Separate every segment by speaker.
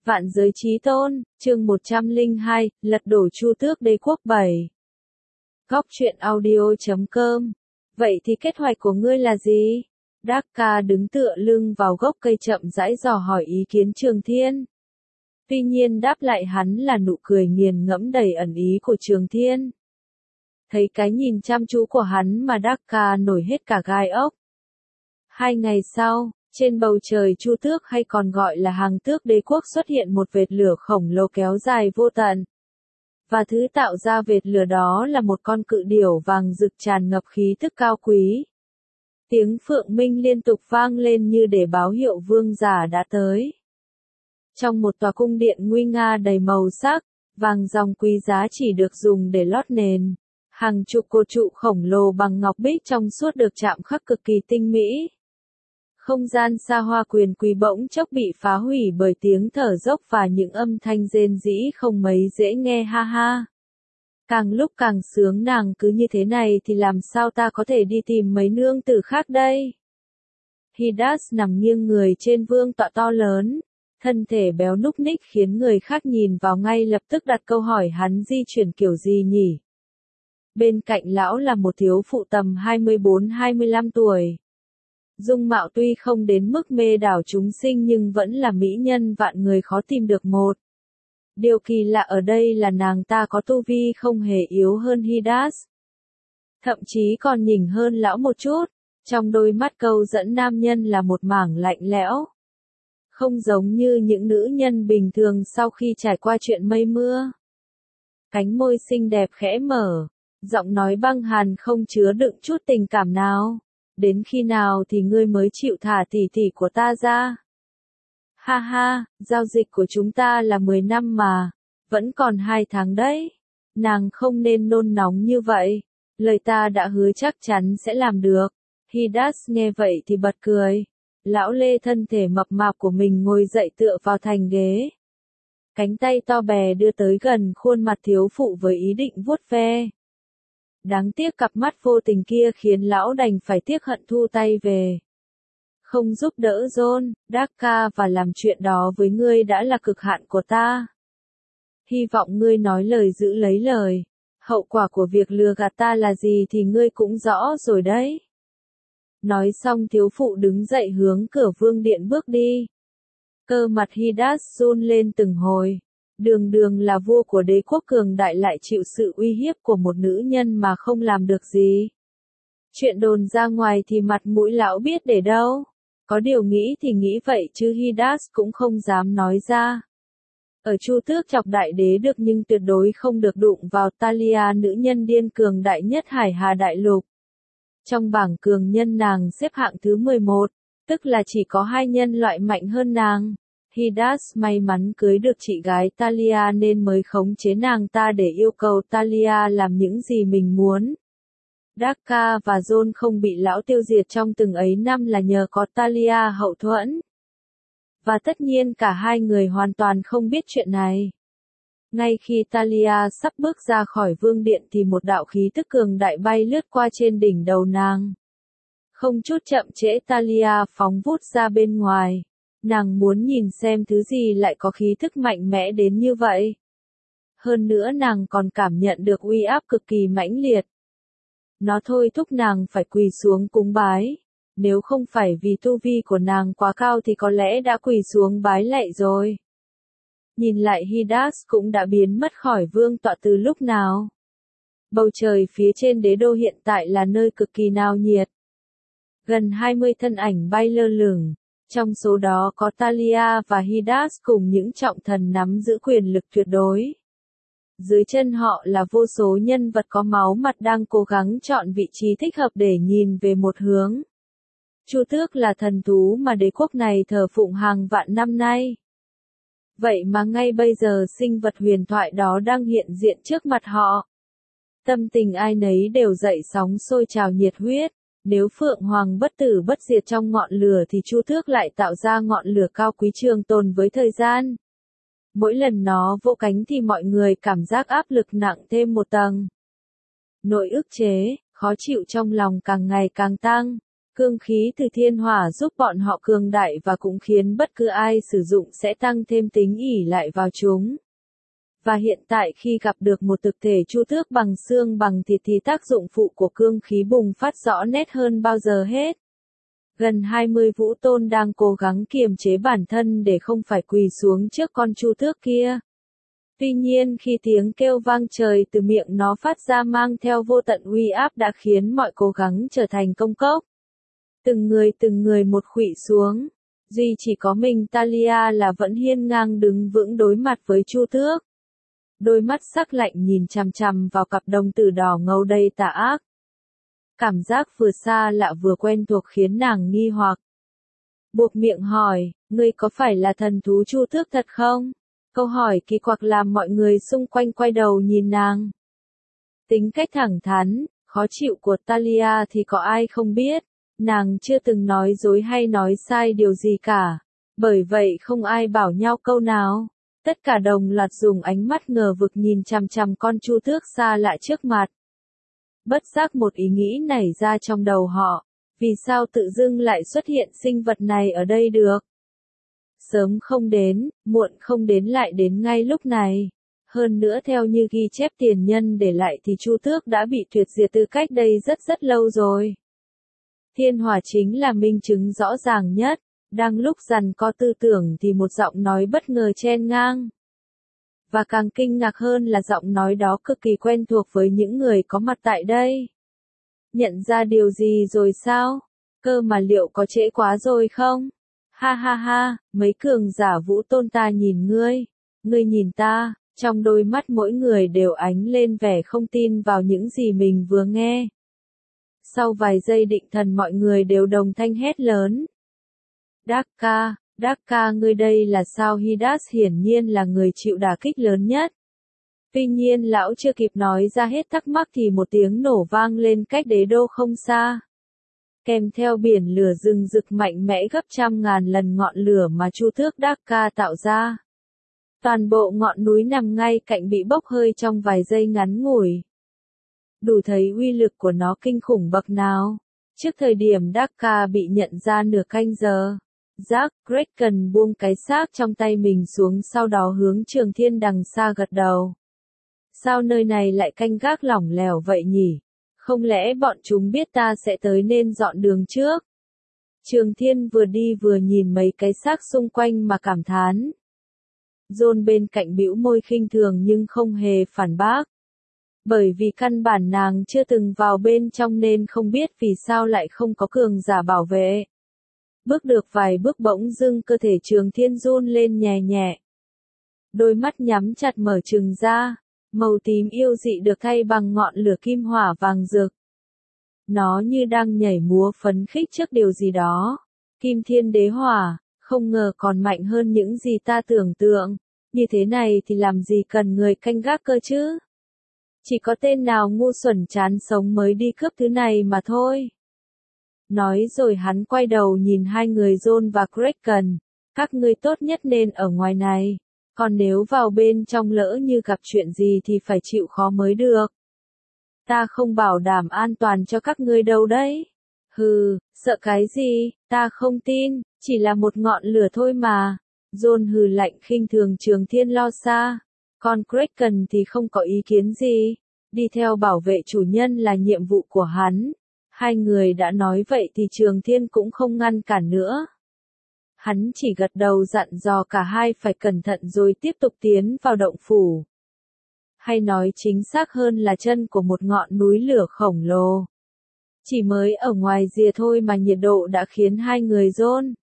Speaker 1: Vạn giới chí tôn, chương 102, lật đổ Chu Tước Đế quốc 7. Góc truyện audio.com. Vậy thì kế hoạch của ngươi là gì? Dakka đứng tựa lưng vào gốc cây chậm rãi dò hỏi ý kiến Trường Thiên. Tuy nhiên đáp lại hắn là nụ cười nghiền ngẫm đầy ẩn ý của Trường Thiên. Thấy cái nhìn chăm chú của hắn mà Dakka nổi hết cả gai ốc. 2 ngày sau, trên bầu trời Chu Tước hay còn gọi là Hàng Tước Đế quốc xuất hiện một vệt lửa khổng lồ kéo dài vô tận. Và thứ tạo ra vệt lửa đó là một con cự điểu vàng rực tràn ngập khí tức cao quý. Tiếng phượng minh liên tục vang lên như để báo hiệu vương giả đã tới. Trong một tòa cung điện nguy nga đầy màu sắc, vàng ròng quý giá chỉ được dùng để lót nền. Hàng chục cột trụ khổng lồ bằng ngọc bích trong suốt được chạm khắc cực kỳ tinh mỹ. Không gian xa hoa quyền quý bỗng chốc bị phá hủy bởi tiếng thở dốc và những âm thanh rên rỉ không mấy dễ nghe ha ha. Càng lúc càng sướng nàng cứ như thế này thì làm sao ta có thể đi tìm mấy nương tử khác đây? Hidas nằm nghiêng người trên vương tọa to lớn, thân thể béo núc ních khiến người khác nhìn vào ngay lập tức đặt câu hỏi hắn di chuyển kiểu gì nhỉ? Bên cạnh lão là một thiếu phụ tầm 24-25 tuổi. Dung mạo tuy không đến mức mê đảo chúng sinh nhưng vẫn là mỹ nhân vạn người khó tìm được một. Điều kỳ lạ ở đây là nàng ta có tu vi không hề yếu hơn Hidas. Thậm chí còn nhỉnh hơn lão một chút, trong đôi mắt câu dẫn nam nhân là một mảng lạnh lẽo. Không giống như những nữ nhân bình thường sau khi trải qua chuyện mây mưa. Cánh môi xinh đẹp khẽ mở, giọng nói băng hàn không chứa đựng chút tình cảm nào. Đến khi nào thì ngươi mới chịu thả tỷ tỷ của ta ra? Ha ha, giao dịch của chúng ta là 10 năm mà, vẫn còn 2 tháng đấy. Nàng không nên nôn nóng như vậy, lời ta đã hứa chắc chắn sẽ làm được. Hidas nghe vậy thì bật cười. Lão lê thân thể mập mạp của mình ngồi dậy tựa vào thành ghế. Cánh tay to bè đưa tới gần khuôn mặt thiếu phụ với ý định vuốt ve. Đáng tiếc cặp mắt vô tình kia khiến lão đành phải tiếc hận thu tay về. Không giúp đỡ John, Dakka và làm chuyện đó với ngươi đã là cực hạn của ta. Hy vọng ngươi nói lời giữ lấy lời. Hậu quả của việc lừa gạt ta là gì thì ngươi cũng rõ rồi đấy. Nói xong thiếu phụ đứng dậy hướng cửa vương điện bước đi. Cơ mặt Hidas run lên từng hồi. Đường đường là vua của đế quốc cường đại lại chịu sự uy hiếp của một nữ nhân mà không làm được gì. Chuyện đồn ra ngoài thì mặt mũi lão biết để đâu. Có điều nghĩ thì nghĩ vậy chứ Hidas cũng không dám nói ra. Ở Chu Tước chọc đại đế được nhưng tuyệt đối không được đụng vào Talia nữ nhân điên cường đại nhất Hải Hà Đại Lục. Trong bảng cường nhân nàng xếp hạng thứ 11, tức là chỉ có 2 nhân loại mạnh hơn nàng. Hidas may mắn cưới được chị gái Talia nên mới khống chế nàng ta để yêu cầu Talia làm những gì mình muốn. Dakka và John không bị lão tiêu diệt trong từng ấy năm là nhờ có Talia hậu thuẫn. Và tất nhiên cả hai người hoàn toàn không biết chuyện này. Ngay khi Talia sắp bước ra khỏi vương điện thì một đạo khí tức cường đại bay lướt qua trên đỉnh đầu nàng. Không chút chậm trễ Talia phóng vút ra bên ngoài. Nàng muốn nhìn xem thứ gì lại có khí thức mạnh mẽ đến như vậy. Hơn nữa nàng còn cảm nhận được uy áp cực kỳ mãnh liệt. Nó thôi thúc nàng phải quỳ xuống cúng bái. Nếu không phải vì tu vi của nàng quá cao thì có lẽ đã quỳ xuống bái lạy rồi. Nhìn lại Hidas cũng đã biến mất khỏi vương tọa từ lúc nào. Bầu trời phía trên đế đô hiện tại là nơi cực kỳ náo nhiệt. Gần 20 thân ảnh bay lơ lửng. Trong số đó có Talia và Hidas cùng những trọng thần nắm giữ quyền lực tuyệt đối. Dưới chân họ là vô số nhân vật có máu mặt đang cố gắng chọn vị trí thích hợp để nhìn về một hướng. Chu Tước là thần thú mà đế quốc này thờ phụng hàng vạn năm nay. Vậy mà ngay bây giờ sinh vật huyền thoại đó đang hiện diện trước mặt họ. Tâm tình ai nấy đều dậy sóng sôi trào nhiệt huyết. Nếu Phượng Hoàng bất tử bất diệt trong ngọn lửa thì Chu Tước lại tạo ra ngọn lửa cao quý trường tồn với thời gian. Mỗi lần nó vỗ cánh thì mọi người cảm giác áp lực nặng thêm một tầng. Nỗi ức chế, khó chịu trong lòng càng ngày càng tăng. Cương khí từ thiên hỏa giúp bọn họ cường đại và cũng khiến bất cứ ai sử dụng sẽ tăng thêm tính ỷ lại vào chúng. Và hiện tại khi gặp được một thực thể chu tước bằng xương bằng thịt thì tác dụng phụ của cương khí bùng phát rõ nét hơn bao giờ hết. Gần 20 vũ tôn đang cố gắng kiềm chế bản thân để không phải quỳ xuống trước con chu tước kia. Tuy nhiên khi tiếng kêu vang trời từ miệng nó phát ra mang theo vô tận uy áp đã khiến mọi cố gắng trở thành công cốc. Từng người một khuỵu xuống. Duy chỉ có mình Talia là vẫn hiên ngang đứng vững đối mặt với chu tước. Đôi mắt sắc lạnh nhìn chằm chằm vào cặp đồng tử đỏ ngầu đầy tà ác. Cảm giác vừa xa lạ vừa quen thuộc khiến nàng nghi hoặc. Buộc miệng hỏi, ngươi có phải là thần thú chu tước thật không? Câu hỏi kỳ quặc làm mọi người xung quanh quay đầu nhìn nàng. Tính cách thẳng thắn, khó chịu của Talia thì có ai không biết. Nàng chưa từng nói dối hay nói sai điều gì cả. Bởi vậy không ai bảo nhau câu nào. Tất cả đồng loạt dùng ánh mắt ngờ vực nhìn chằm chằm con chu tước xa lạ trước mặt. Bất giác một ý nghĩ nảy ra trong đầu họ. Vì sao tự dưng lại xuất hiện sinh vật này ở đây được? Sớm không đến, muộn không đến lại đến ngay lúc này. Hơn nữa theo như ghi chép tiền nhân để lại thì chu tước đã bị tuyệt diệt từ cách đây rất lâu rồi. Thiên hỏa chính là minh chứng rõ ràng nhất. Đang lúc giằng co tư tưởng thì một giọng nói bất ngờ chen ngang. Và càng kinh ngạc hơn là giọng nói đó cực kỳ quen thuộc với những người có mặt tại đây. Nhận ra điều gì rồi sao? Cơ mà liệu có trễ quá rồi không? Ha ha ha, mấy cường giả vũ tôn ta nhìn ngươi. Ngươi nhìn ta, trong đôi mắt mỗi người đều ánh lên vẻ không tin vào những gì mình vừa nghe. Sau vài giây định thần mọi người đều đồng thanh hét lớn. Dakka, ngươi đây là sao? Hidas hiển nhiên là người chịu đả kích lớn nhất. Tuy nhiên lão chưa kịp nói ra hết thắc mắc thì một tiếng nổ vang lên cách đế đô không xa. Kèm theo biển lửa rừng rực mạnh mẽ gấp trăm ngàn lần ngọn lửa mà chu tước Dakka tạo ra. Toàn bộ ngọn núi nằm ngay cạnh bị bốc hơi trong vài giây ngắn ngủi. Đủ thấy uy lực của nó kinh khủng bậc nào. Trước thời điểm Dakka bị nhận ra nửa canh giờ, Jack Kraken buông cái xác trong tay mình xuống sau đó hướng Trường Thiên đằng xa gật đầu. Sao nơi này lại canh gác lỏng lẻo vậy nhỉ? Không lẽ bọn chúng biết ta sẽ tới nên dọn đường trước? Trường Thiên vừa đi vừa nhìn mấy cái xác xung quanh mà cảm thán. John bên cạnh bĩu môi khinh thường nhưng không hề phản bác. Bởi vì căn bản nàng chưa từng vào bên trong nên không biết vì sao lại không có cường giả bảo vệ. Bước được vài bước bỗng dưng cơ thể Trường Thiên run lên nhẹ nhẹ. Đôi mắt nhắm chặt mở trừng ra, màu tím yêu dị được thay bằng ngọn lửa kim hỏa vàng rực. Nó như đang nhảy múa phấn khích trước điều gì đó. Kim Thiên Đế Hỏa, không ngờ còn mạnh hơn những gì ta tưởng tượng. Như thế này thì làm gì cần người canh gác cơ chứ? Chỉ có tên nào ngu xuẩn chán sống mới đi cướp thứ này mà thôi. Nói rồi hắn quay đầu nhìn hai người John và Kraken. Các ngươi tốt nhất nên ở ngoài này. Còn nếu vào bên trong lỡ như gặp chuyện gì thì phải chịu khó mới được. Ta không bảo đảm an toàn cho các ngươi đâu đấy. Hừ, sợ cái gì, ta không tin, chỉ là một ngọn lửa thôi mà. John hừ lạnh khinh thường Trường Thiên lo xa. Còn Kraken thì không có ý kiến gì. Đi theo bảo vệ chủ nhân là nhiệm vụ của hắn. Hai người đã nói vậy thì Trường Thiên cũng không ngăn cản nữa. Hắn chỉ gật đầu dặn dò cả hai phải cẩn thận rồi tiếp tục tiến vào động phủ. Hay nói chính xác hơn là chân của một ngọn núi lửa khổng lồ. Chỉ mới ở ngoài rìa thôi mà nhiệt độ đã khiến hai người run.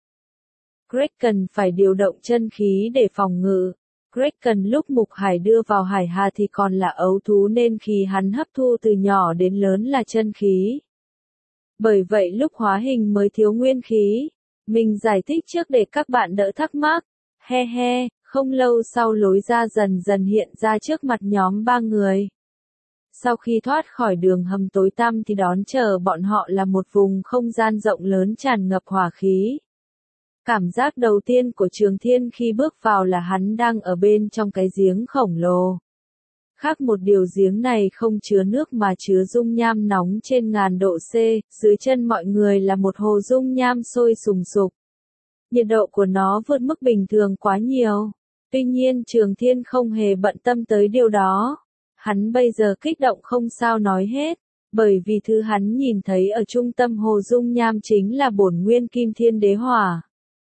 Speaker 1: Kraken phải điều động chân khí để phòng ngự. Kraken lúc Mục Hải đưa vào hải hà thì còn là ấu thú nên khi hắn hấp thu từ nhỏ đến lớn là chân khí. Bởi vậy lúc hóa hình mới thiếu nguyên khí. Mình giải thích trước để các bạn đỡ thắc mắc. He he, không lâu sau lối ra dần dần hiện ra trước mặt nhóm ba người. Sau khi thoát khỏi đường hầm tối tăm thì đón chờ bọn họ là một vùng không gian rộng lớn tràn ngập hỏa khí. Cảm giác đầu tiên của Trường Thiên khi bước vào là hắn đang ở bên trong cái giếng khổng lồ. Khác một điều giếng này không chứa nước mà chứa dung nham nóng trên ngàn độ C, dưới chân mọi người là một hồ dung nham sôi sùng sục. Nhiệt độ của nó vượt mức bình thường quá nhiều. Tuy nhiên Trường Thiên không hề bận tâm tới điều đó. Hắn bây giờ kích động không sao nói hết, bởi vì thứ hắn nhìn thấy ở trung tâm hồ dung nham chính là bổn nguyên kim thiên đế hỏa.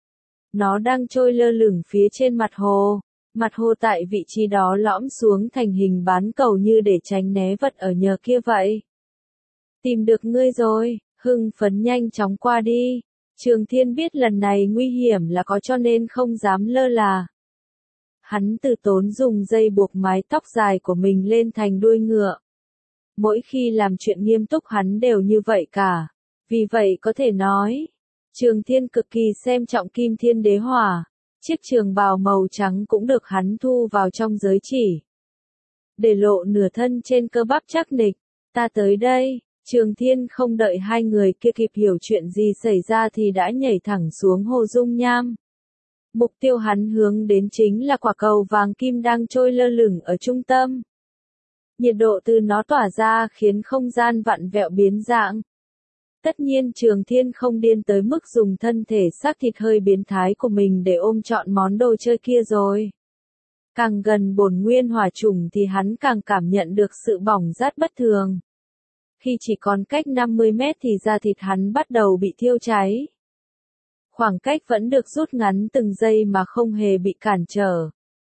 Speaker 1: Nó đang trôi lơ lửng phía trên mặt hồ. Mặt hồ tại vị trí đó lõm xuống thành hình bán cầu như để tránh né vật ở nhờ kia vậy. Tìm được ngươi rồi, hưng phấn nhanh chóng qua đi. Trường Thiên biết lần này nguy hiểm là có cho nên không dám lơ là. Hắn từ tốn dùng dây buộc mái tóc dài của mình lên thành đuôi ngựa. Mỗi khi làm chuyện nghiêm túc hắn đều như vậy cả. Vì vậy có thể nói, Trường Thiên cực kỳ xem trọng kim thiên đế hỏa. Chiếc trường bào màu trắng cũng được hắn thu vào trong giới chỉ. Để lộ nửa thân trên cơ bắp chắc nịch. Ta tới đây. Trường Thiên không đợi hai người kia kịp hiểu chuyện gì xảy ra thì đã nhảy thẳng xuống hồ dung nham. Mục tiêu hắn hướng đến chính là quả cầu vàng kim đang trôi lơ lửng ở trung tâm. Nhiệt độ từ nó tỏa ra khiến không gian vặn vẹo biến dạng. Tất nhiên Trường Thiên không điên tới mức dùng thân thể xác thịt hơi biến thái của mình để ôm trọn món đồ chơi kia rồi. Càng gần bổn nguyên hỏa chủng thì hắn càng cảm nhận được sự bỏng rát bất thường. Khi chỉ còn cách 50 mét thì da thịt hắn bắt đầu bị thiêu cháy. Khoảng cách vẫn được rút ngắn từng giây mà không hề bị cản trở.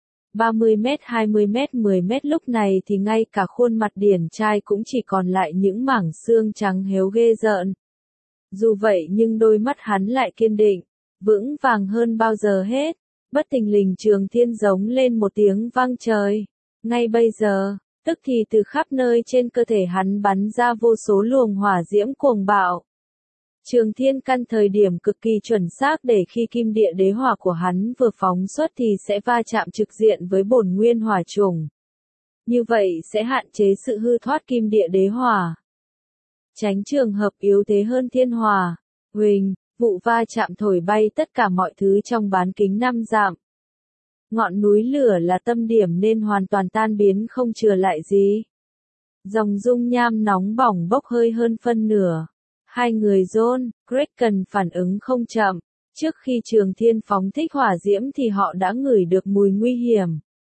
Speaker 1: 30 mét, 20 mét, 10 mét lúc này thì ngay cả khuôn mặt điển trai cũng chỉ còn lại những mảng xương trắng héo ghê rợn. Dù vậy nhưng đôi mắt hắn lại kiên định, vững vàng hơn bao giờ hết. Bất thình lình Trường Thiên giống lên một tiếng vang trời. Ngay bây giờ, tức thì từ khắp nơi trên cơ thể hắn bắn ra vô số luồng hỏa diễm cuồng bạo. Trường Thiên căn thời điểm cực kỳ chuẩn xác để khi kim địa đế hỏa của hắn vừa phóng xuất thì sẽ va chạm trực diện với bổn nguyên hỏa chủng. Như vậy sẽ hạn chế sự hư thoát kim địa đế hỏa. Tránh trường hợp yếu thế hơn thiên hỏa. Huỳnh, vụ va chạm thổi bay tất cả mọi thứ trong bán kính 5 dặm. Ngọn núi lửa là tâm điểm nên hoàn toàn tan biến không chừa lại gì. Dòng dung nham nóng bỏng bốc hơi hơn phân nửa. Hai người John, Greg cần phản ứng không chậm. Trước khi Trường Thiên phóng thích hỏa diễm thì họ đã ngửi được mùi nguy hiểm.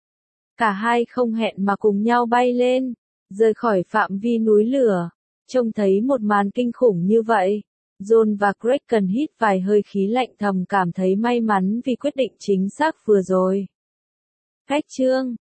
Speaker 1: Cả hai không hẹn mà cùng nhau bay lên, rời khỏi phạm vi núi lửa. Trông thấy một màn kinh khủng như vậy, John và Greg cần hít vài hơi khí lạnh thầm cảm thấy may mắn vì quyết định chính xác vừa rồi. Cách chương